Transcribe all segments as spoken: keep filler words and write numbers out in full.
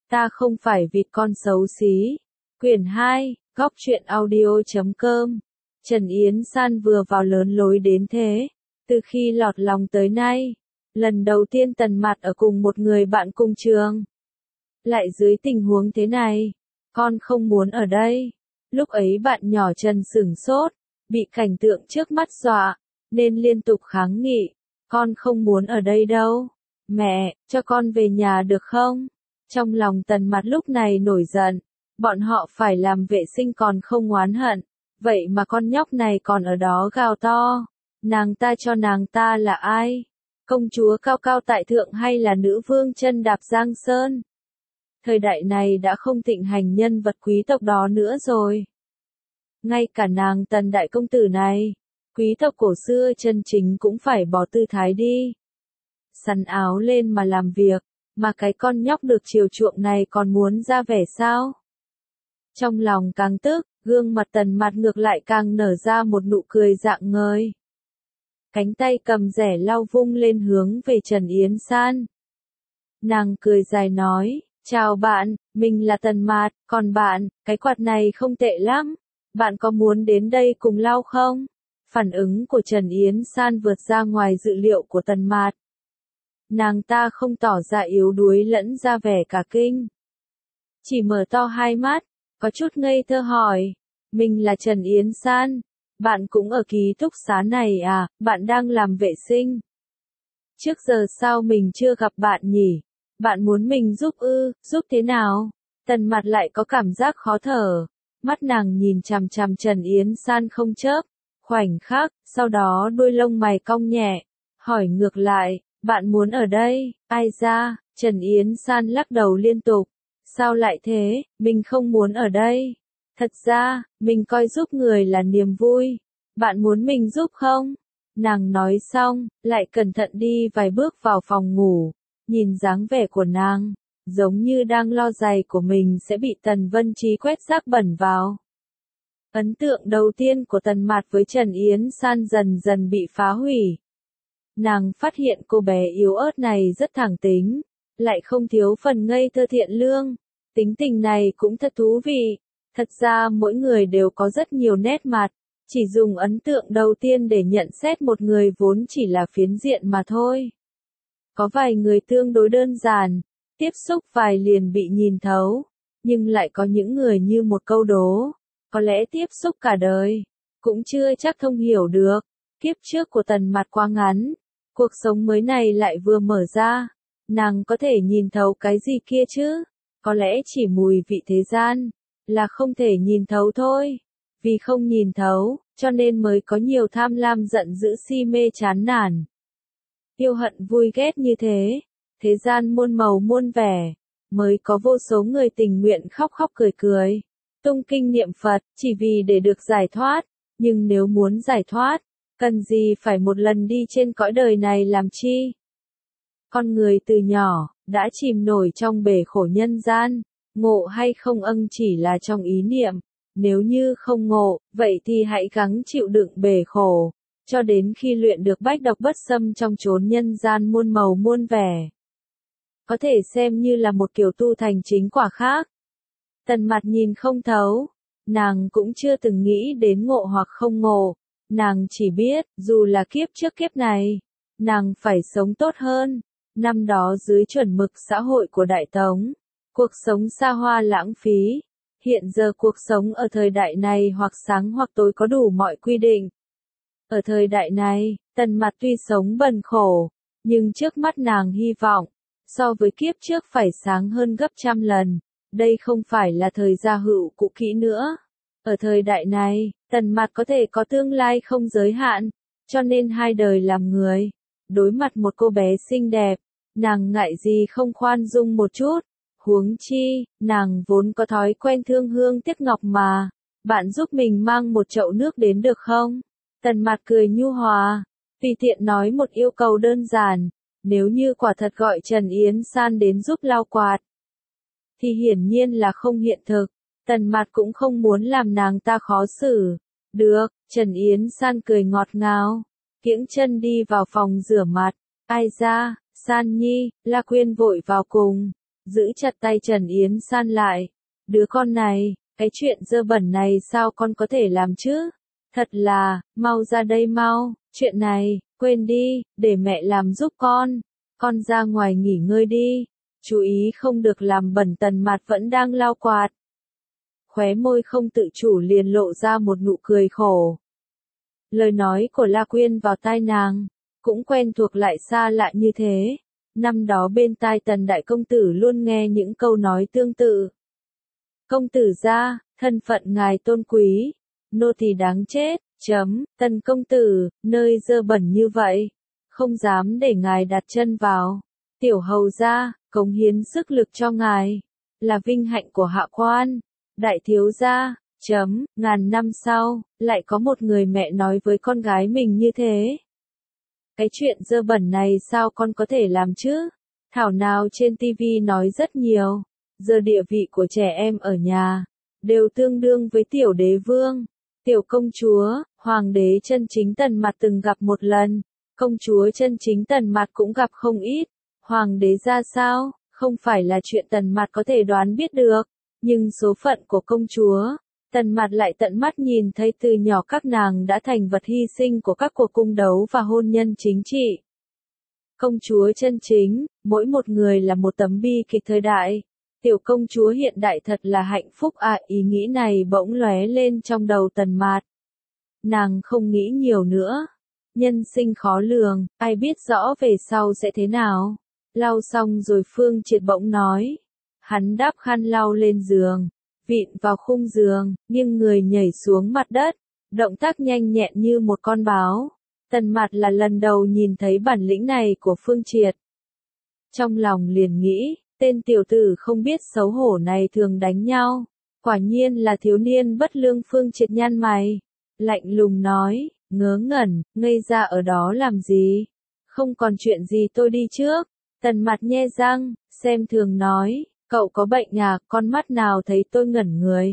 Ta không phải vịt con xấu xí. Quyển hai, góc truyện audio chấm com. Trần Yến San vừa vào lớn lối đến thế. Từ khi lọt lòng tới nay, lần đầu tiên Tần Mạt ở cùng một người bạn cùng trường. Lại dưới tình huống thế này, con không muốn ở đây. Lúc ấy bạn nhỏ Trần sửng sốt, bị cảnh tượng trước mắt dọa, nên liên tục kháng nghị. Con không muốn ở đây đâu. Mẹ, cho con về nhà được không? Trong lòng Tần Mạt lúc này nổi giận. Bọn họ phải làm vệ sinh còn không oán hận. Vậy mà con nhóc này còn ở đó gào to. Nàng ta cho nàng ta là ai? Công chúa cao cao tại thượng hay là nữ vương chân đạp giang sơn? Thời đại này đã không thịnh hành nhân vật quý tộc đó nữa rồi. Ngay cả nàng Tần đại công tử này, quý tộc cổ xưa chân chính cũng phải bỏ tư thái đi. Sắn áo lên mà làm việc, mà cái con nhóc được chiều chuộng này còn muốn ra vẻ sao? Trong lòng càng tức, gương mặt Tần Mạt ngược lại càng nở ra một nụ cười rạng ngời. Cánh tay cầm rẻ lau vung lên hướng về Trần Yến San. Nàng cười dài nói, chào bạn, mình là Tần Mạt, còn bạn, cái quạt này không tệ lắm. Bạn có muốn đến đây cùng lau không? Phản ứng của Trần Yến San vượt ra ngoài dự liệu của Tần Mạt. Nàng ta không tỏ ra yếu đuối lẫn ra vẻ cả kinh. Chỉ mở to hai mắt, có chút ngây thơ hỏi, mình là Trần Yến San, bạn cũng ở ký túc xá này à, bạn đang làm vệ sinh. Trước giờ sao mình chưa gặp bạn nhỉ? Bạn muốn mình giúp ư, giúp thế nào? Tần Mạt lại có cảm giác khó thở, mắt nàng nhìn chằm chằm Trần Yến San không chớp, khoảnh khắc, sau đó đuôi lông mày cong nhẹ, hỏi ngược lại, bạn muốn ở đây, ai ra? Trần Yến San lắc đầu liên tục. Sao lại thế, mình không muốn ở đây. Thật ra, mình coi giúp người là niềm vui. Bạn muốn mình giúp không? Nàng nói xong, lại cẩn thận đi vài bước vào phòng ngủ. Nhìn dáng vẻ của nàng, giống như đang lo giày của mình sẽ bị Tần Vân Trí quét rác bẩn vào. Ấn tượng đầu tiên của Tần Mạt với Trần Yến San dần dần bị phá hủy. Nàng phát hiện cô bé yếu ớt này rất thẳng tính, lại không thiếu phần ngây thơ thiện lương. Tính tình này cũng thật thú vị. Thật ra mỗi người đều có rất nhiều nét mặt, chỉ dùng ấn tượng đầu tiên để nhận xét một người vốn chỉ là phiến diện mà thôi. Có vài người tương đối đơn giản, tiếp xúc vài liền bị nhìn thấu, nhưng lại có những người như một câu đố, có lẽ tiếp xúc cả đời, cũng chưa chắc thông hiểu được. Kiếp trước của Tần Mạt quá ngắn, cuộc sống mới này lại vừa mở ra, nàng có thể nhìn thấu cái gì kia chứ? Có lẽ chỉ mùi vị thế gian, là không thể nhìn thấu thôi. Vì không nhìn thấu, cho nên mới có nhiều tham lam giận dữ si mê chán nản. Yêu hận vui ghét như thế, thế gian muôn màu muôn vẻ, mới có vô số người tình nguyện khóc khóc cười cười, tung kinh niệm Phật, chỉ vì để được giải thoát. Nhưng nếu muốn giải thoát, cần gì phải một lần đi trên cõi đời này làm chi? Con người từ nhỏ, đã chìm nổi trong bể khổ nhân gian, ngộ hay không âng chỉ là trong ý niệm, nếu như không ngộ, vậy thì hãy gắng chịu đựng bể khổ, cho đến khi luyện được bách độc bất xâm trong chốn nhân gian muôn màu muôn vẻ. Có thể xem như là một kiểu tu thành chính quả khác. Tần Mạt nhìn không thấu, nàng cũng chưa từng nghĩ đến ngộ hoặc không ngộ, nàng chỉ biết, dù là kiếp trước kiếp này, nàng phải sống tốt hơn. Năm đó dưới chuẩn mực xã hội của Đại Tống, cuộc sống xa hoa lãng phí. Hiện giờ cuộc sống ở thời đại này hoặc sáng hoặc tối có đủ mọi quy định. Ở thời đại này, Tần Mạt tuy sống bần khổ, nhưng trước mắt nàng hy vọng, so với kiếp trước phải sáng hơn gấp trăm lần. Đây không phải là thời gia hữu cũ kỹ nữa. Ở thời đại này, Tần Mạt có thể có tương lai không giới hạn, cho nên hai đời làm người. Đối mặt một cô bé xinh đẹp, nàng ngại gì không khoan dung một chút. Huống chi, nàng vốn có thói quen thương hương tiếc ngọc mà. Bạn giúp mình mang một chậu nước đến được không? Tần Mạt cười nhu hòa, tùy tiện nói một yêu cầu đơn giản. Nếu như quả thật gọi Trần Yến San đến giúp lau quạt, thì hiển nhiên là không hiện thực. Tần Mạt cũng không muốn làm nàng ta khó xử. Được, Trần Yến San cười ngọt ngào, kiễng chân đi vào phòng rửa mặt. Ai ra, San Nhi, La Quyên vội vào cùng. giữ chặt tay Trần Yến San lại. Đứa con này, cái chuyện dơ bẩn này sao con có thể làm chứ? Thật là, mau ra đây mau, chuyện này, quên đi, để mẹ làm giúp con. Con ra ngoài nghỉ ngơi đi. Chú ý không được làm bẩn. Tần Mạt vẫn đang lau quạt. Khóe môi không tự chủ liền lộ ra một nụ cười khổ. Lời nói của La Quyên vào tai nàng, cũng quen thuộc lại xa lạ như thế. Năm đó bên tai Tần đại công tử luôn nghe những câu nói tương tự. Công tử gia, thân phận ngài tôn quý, nô tỳ đáng chết, chấm, Tần công tử, nơi dơ bẩn như vậy, không dám để ngài đặt chân vào. Tiểu hầu gia, cống hiến sức lực cho ngài, là vinh hạnh của hạ quan. Đại thiếu gia, chấm, ngàn năm sau, lại có một người mẹ nói với con gái mình như thế. Cái chuyện dơ bẩn này sao con có thể làm chứ? Thảo nào trên tivi nói rất nhiều, giờ địa vị của trẻ em ở nhà, đều tương đương với tiểu đế vương, tiểu công chúa, hoàng đế chân chính Tần Mạt từng gặp một lần, công chúa chân chính Tần Mạt cũng gặp không ít, hoàng đế ra sao, không phải là chuyện Tần Mạt có thể đoán biết được, nhưng số phận của công chúa, Tần Mạt lại tận mắt nhìn thấy từ nhỏ các nàng đã thành vật hy sinh của các cuộc cung đấu và hôn nhân chính trị. Công chúa chân chính, mỗi một người là một tấm bi kịch thời đại. Tiểu công chúa hiện đại thật là hạnh phúc à, ý nghĩ này bỗng lóe lên trong đầu Tần Mạt. Nàng không nghĩ nhiều nữa. Nhân sinh khó lường, ai biết rõ về sau sẽ thế nào. Lau xong rồi Phương Triệt bỗng nói. Hắn đáp khăn lau lên giường, vịn vào khung giường, nghiêng người nhảy xuống mặt đất, động tác nhanh nhẹn như một con báo. Tần Mạt là lần đầu nhìn thấy bản lĩnh này của Phương Triệt. Trong lòng liền nghĩ, tên tiểu tử không biết xấu hổ này thường đánh nhau, quả nhiên là thiếu niên bất lương. Phương Triệt nhăn mày, lạnh lùng nói, ngớ ngẩn, ngây ra ở đó làm gì? Không còn chuyện gì tôi đi trước. Tần Mạt nhe răng, xem thường nói, cậu có bệnh à, con mắt nào thấy tôi ngẩn người.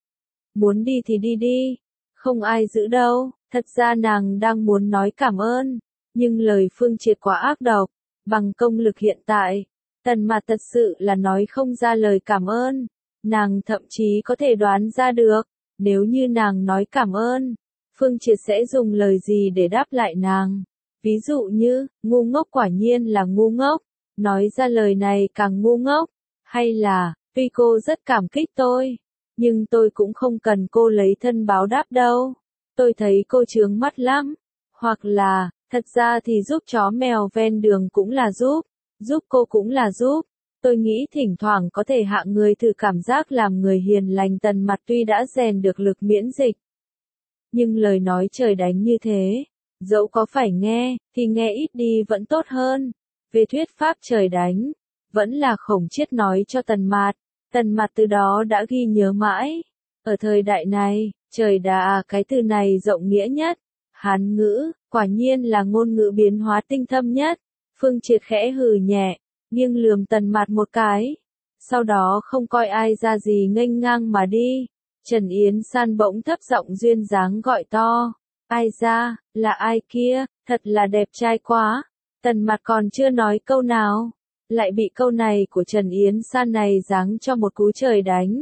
Muốn đi thì đi đi, không ai giữ đâu. Thật ra nàng đang muốn nói cảm ơn, nhưng lời Phương Triệt quá ác độc, bằng công lực hiện tại, Tần Mạt thật sự là nói không ra lời cảm ơn. Nàng thậm chí có thể đoán ra được, nếu như nàng nói cảm ơn, Phương Triệt sẽ dùng lời gì để đáp lại nàng. Ví dụ như, ngu ngốc, quả nhiên là ngu ngốc, nói ra lời này càng ngu ngốc, hay là, tuy cô rất cảm kích tôi, nhưng tôi cũng không cần cô lấy thân báo đáp đâu. Tôi thấy cô chướng mắt lắm. Hoặc là, thật ra thì giúp chó mèo ven đường cũng là giúp, giúp cô cũng là giúp. Tôi nghĩ thỉnh thoảng có thể hạ người thử cảm giác làm người hiền lành. Tần Mạt tuy đã rèn được lực miễn dịch, nhưng lời nói trời đánh như thế, dẫu có phải nghe, thì nghe ít đi vẫn tốt hơn. Về thuyết pháp trời đánh, vẫn là Khổng Chiết nói cho Tần Mạt. Tần Mạt từ đó đã ghi nhớ mãi. Ở thời đại này, trời đà, cái từ này rộng nghĩa nhất. Hán ngữ, quả nhiên là ngôn ngữ biến hóa tinh thâm nhất. Phương Triệt khẽ hừ nhẹ, nghiêng lườm Tần Mạt một cái. Sau đó không coi ai ra gì nghênh ngang mà đi. Trần Yến San bỗng thấp giọng duyên dáng gọi to. Ai ra, là ai kia, thật là đẹp trai quá. Tần Mạt còn chưa nói câu nào, lại bị câu này của Trần Yến San này giáng cho một cú trời đánh.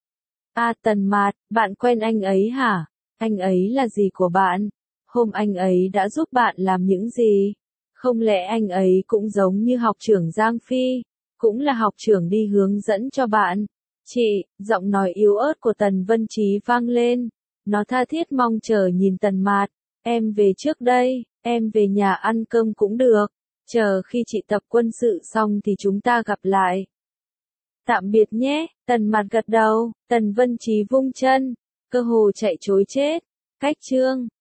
A à, Tần Mạt, bạn quen anh ấy hả? Anh ấy là gì của bạn? Hôm anh ấy đã giúp bạn làm những gì? Không lẽ anh ấy cũng giống như học trưởng Giang Phi, cũng là học trưởng đi hướng dẫn cho bạn? Chị, giọng nói yếu ớt của Tần Vân Trí vang lên. Nó tha thiết mong chờ nhìn Tần Mạt. Em về trước đây, em về nhà ăn cơm cũng được. Chờ khi chị tập quân sự xong thì chúng ta gặp lại. Tạm biệt nhé. Tần Mạt gật đầu. Tần Vân Trí vung chân, cơ hồ chạy trối chết. Cách chương